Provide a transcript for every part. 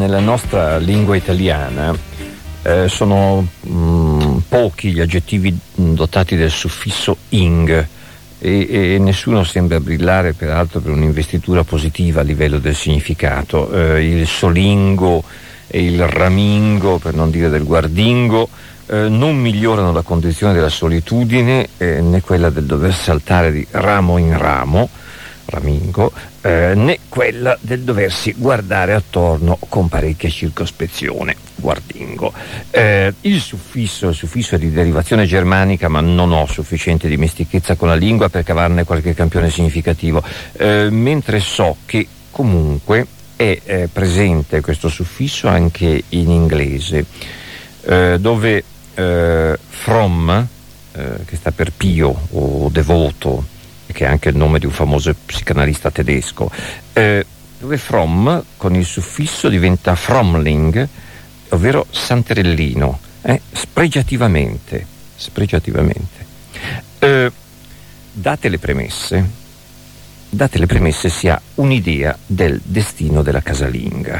nella nostra lingua italiana sono pochi gli aggettivi dotati del suffisso ing e nessuno sembra brillare peraltro per un'investitura positiva a livello del significato. Il solingo e il ramingo, per non dire del guardingo, non migliorano la condizione della solitudine né quella del dover saltare di ramo in ramo, ramingo, né quella del doversi guardare attorno con parecchia circospezione, guardingo. Il suffisso è di derivazione germanica, ma non ho sufficiente dimestichezza con la lingua per cavarne qualche campione significativo, mentre so che comunque è presente questo suffisso anche in inglese, dove from, che sta per pio o devoto, che è anche il nome di un famoso psicanalista tedesco, dove from con il suffisso diventa fromling, ovvero santerellino, spregiativamente. Date le premesse si ha un'idea del destino della casalinga.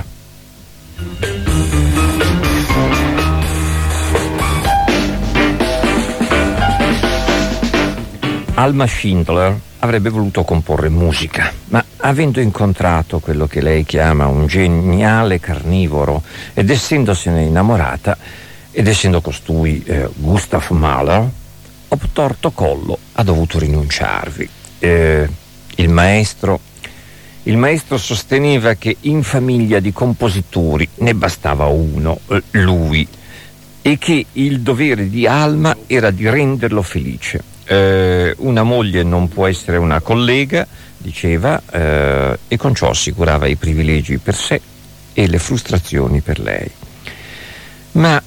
Alma Schindler avrebbe voluto comporre musica, ma avendo incontrato quello che lei chiama un geniale carnivoro ed essendosene innamorata, ed essendo costui Gustav Mahler, obtorto collo ha dovuto rinunciarvi. Il maestro sosteneva che in famiglia di compositori ne bastava uno, lui, e che il dovere di Alma era di renderlo felice. Una moglie non può essere una collega, diceva, e con ciò assicurava i privilegi per sé e le frustrazioni per lei. Ma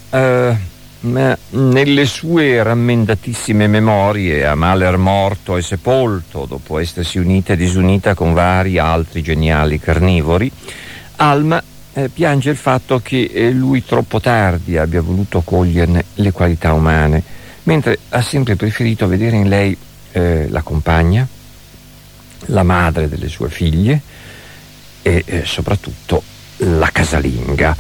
nelle sue rammendatissime memorie, a Mahler morto e sepolto dopo essersi unita e disunita con vari altri geniali carnivori, Alma piange il fatto che lui troppo tardi abbia voluto coglierne le qualità umane, mentre ha sempre preferito vedere in lei la compagna, la madre delle sue figlie e soprattutto la casalinga.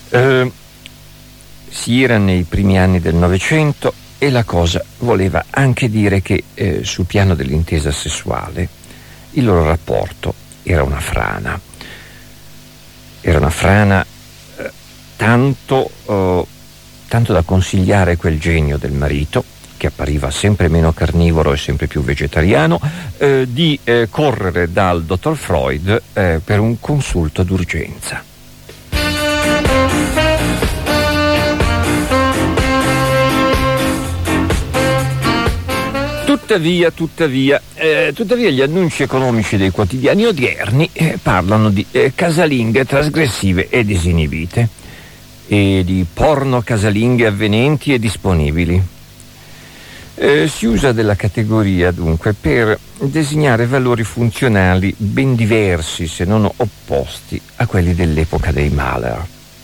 Si era nei primi anni del Novecento e la cosa voleva anche dire che sul piano dell'intesa sessuale il loro rapporto era una frana. Era una frana tanto da consigliare quel genio del marito, che appariva sempre meno carnivoro e sempre più vegetariano, di correre dal dottor Freud per un consulto d'urgenza. Tuttavia, gli annunci economici dei quotidiani odierni parlano di casalinghe trasgressive e disinibite e di porno casalinghe avvenenti e disponibili. Si usa della categoria dunque per designare valori funzionali ben diversi, se non opposti, a quelli dell'epoca dei Mahler.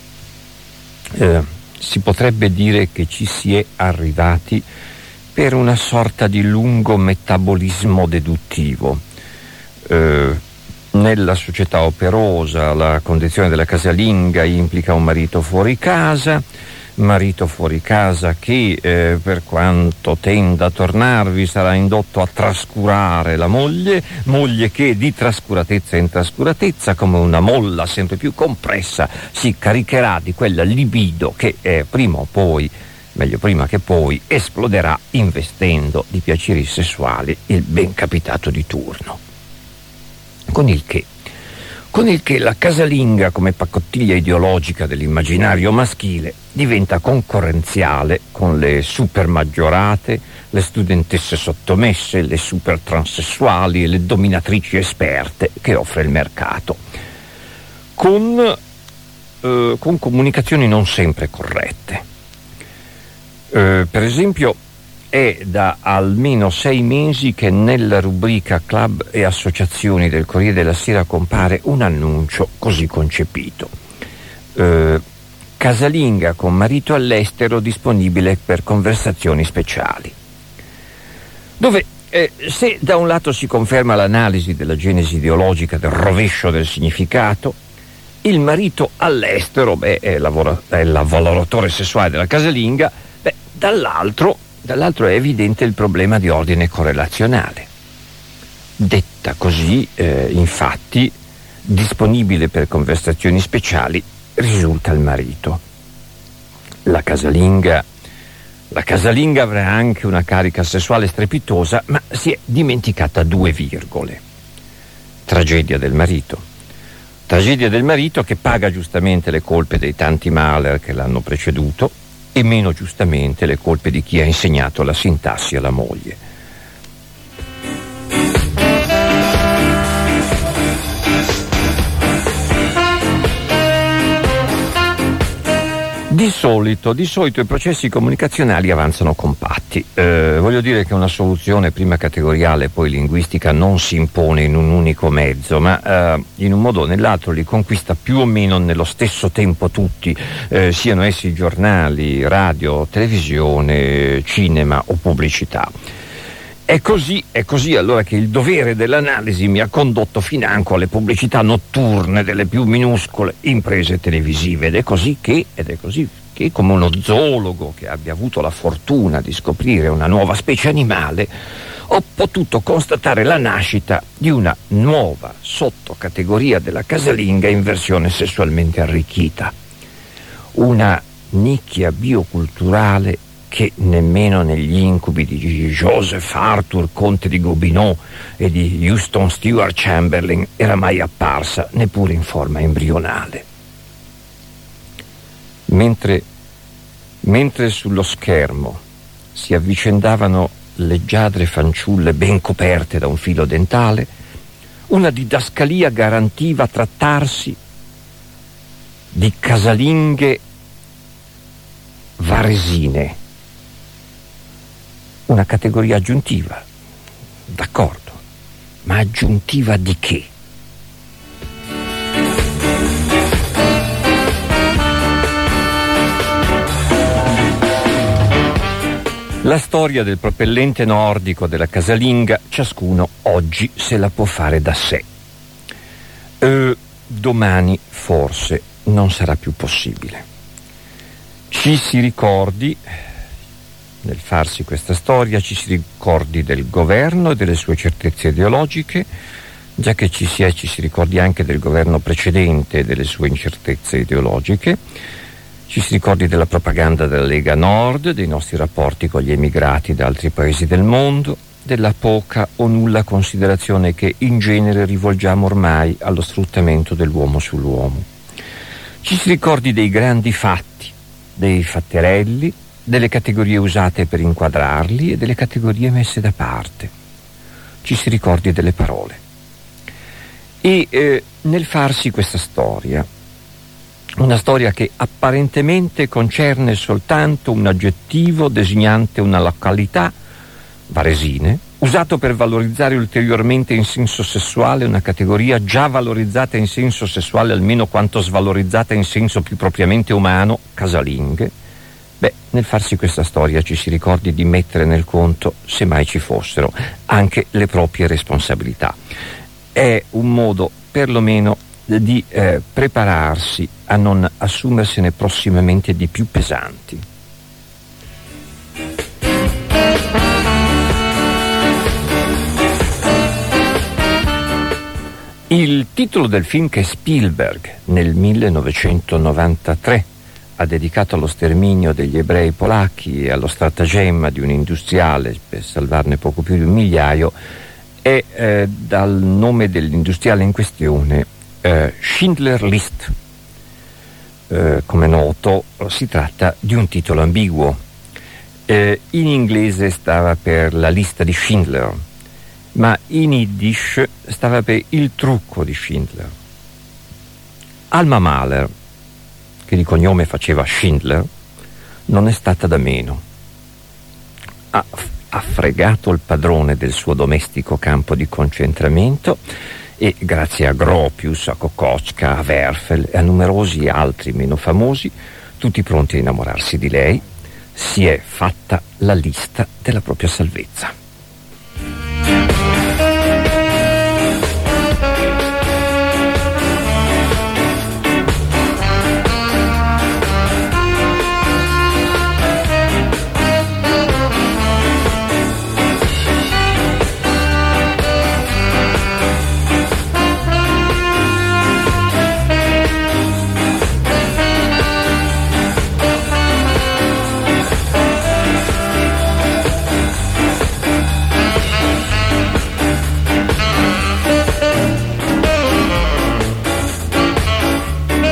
Si potrebbe dire che ci si è arrivati per una sorta di lungo metabolismo deduttivo. Nella società operosa la condizione della casalinga implica un marito fuori casa che per quanto tenda a tornarvi sarà indotto a trascurare la moglie che di trascuratezza in trascuratezza, come una molla sempre più compressa, si caricherà di quella libido che prima o poi, meglio prima che poi, esploderà investendo di piaceri sessuali il ben capitato di turno. Con il che la casalinga, come pacottiglia ideologica dell'immaginario maschile, diventa concorrenziale con le supermaggiorate, le studentesse sottomesse, le supertransessuali e le dominatrici esperte che offre il mercato, con comunicazioni non sempre corrette. Per esempio, è da almeno 6 mesi che nella rubrica Club e Associazioni del Corriere della Sera compare un annuncio così concepito: casalinga con marito all'estero disponibile per conversazioni speciali. Dove se da un lato si conferma l'analisi della genesi ideologica del rovescio del significato, Il marito all'estero, è il lavoratore sessuale della casalinga, dall'altro è evidente il problema di ordine correlazionale. Detta così, infatti, disponibile per conversazioni speciali, risulta il marito. La casalinga avrà anche una carica sessuale strepitosa, ma si è dimenticata 2 virgole. Tragedia del marito. Tragedia del marito che paga giustamente le colpe dei tanti Mahler che l'hanno preceduto e meno giustamente le colpe di chi ha insegnato la sintassi alla moglie. Di solito i processi comunicazionali avanzano compatti. Voglio dire che una soluzione prima categoriale e poi linguistica non si impone in un unico mezzo, ma in un modo o nell'altro li conquista più o meno nello stesso tempo tutti, siano essi giornali, radio, televisione, cinema o pubblicità. È così allora che il dovere dell'analisi mi ha condotto financo alle pubblicità notturne delle più minuscole imprese televisive ed è così che come uno zoologo che abbia avuto la fortuna di scoprire una nuova specie animale ho potuto constatare la nascita di una nuova sottocategoria della casalinga in versione sessualmente arricchita, una nicchia bioculturale che nemmeno negli incubi di Joseph Arthur, conte di Gobineau e di Houston Stewart Chamberlain era mai apparsa, neppure in forma embrionale. Mentre sullo schermo si avvicendavano leggiadre fanciulle ben coperte da un filo dentale, una didascalia garantiva trattarsi di casalinghe varesine. Una categoria aggiuntiva, d'accordo, ma aggiuntiva di che? La storia del propellente nordico della casalinga, ciascuno oggi se la può fare da sé. Domani forse non sarà più possibile. Ci si ricordi, nel farsi questa storia, ci si ricordi del governo e delle sue certezze ideologiche, già che ci si ricordi anche del governo precedente e delle sue incertezze ideologiche, ci si ricordi della propaganda della Lega Nord, dei nostri rapporti con gli emigrati da altri paesi del mondo, della poca o nulla considerazione che in genere rivolgiamo ormai allo sfruttamento dell'uomo sull'uomo. Ci si ricordi dei grandi fatti, dei fatterelli, delle categorie usate per inquadrarli e delle categorie messe da parte. Ci si ricordi delle parole. E nel farsi questa storia, una storia che apparentemente concerne soltanto un aggettivo designante una località, Varesine, usato per valorizzare ulteriormente in senso sessuale una categoria già valorizzata in senso sessuale almeno quanto svalorizzata in senso più propriamente umano, casalinghe, nel farsi questa storia ci si ricordi di mettere nel conto, se mai ci fossero, anche le proprie responsabilità. È un modo perlomeno di prepararsi a non assumersene prossimamente di più pesanti. Il titolo del film che Spielberg nel 1993 ha dedicato allo sterminio degli ebrei polacchi e allo stratagemma di un industriale per salvarne poco più di 1 migliaio è dal nome dell'industriale in questione Schindler List. Come noto si tratta di un titolo ambiguo. In inglese stava per la lista di Schindler, ma in Yiddish stava per il trucco di Schindler. Alma Mahler, che di cognome faceva Schindler, non è stata da meno. Ha fregato il padrone del suo domestico campo di concentramento e grazie a Gropius, a Kokoschka, a Werfel e a numerosi altri meno famosi, tutti pronti a innamorarsi di lei, si è fatta la lista della propria salvezza.